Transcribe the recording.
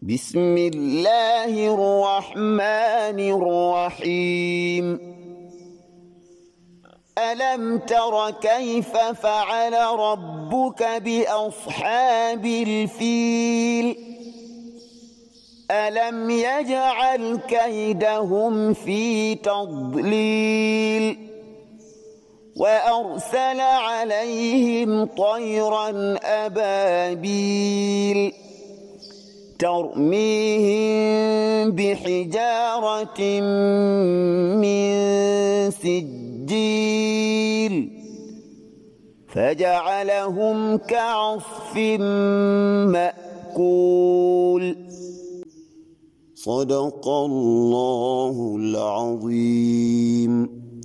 بسم الله الرحمن الرحيم ألم تر كيف فعل ربك بأصحاب الفيل ألم يجعل كيدهم في تضليل وأرسل عليهم طيرا أبابيل ترميهم بحجارة من سجيل فجعلهم كعصف مأكول صدق الله العظيم.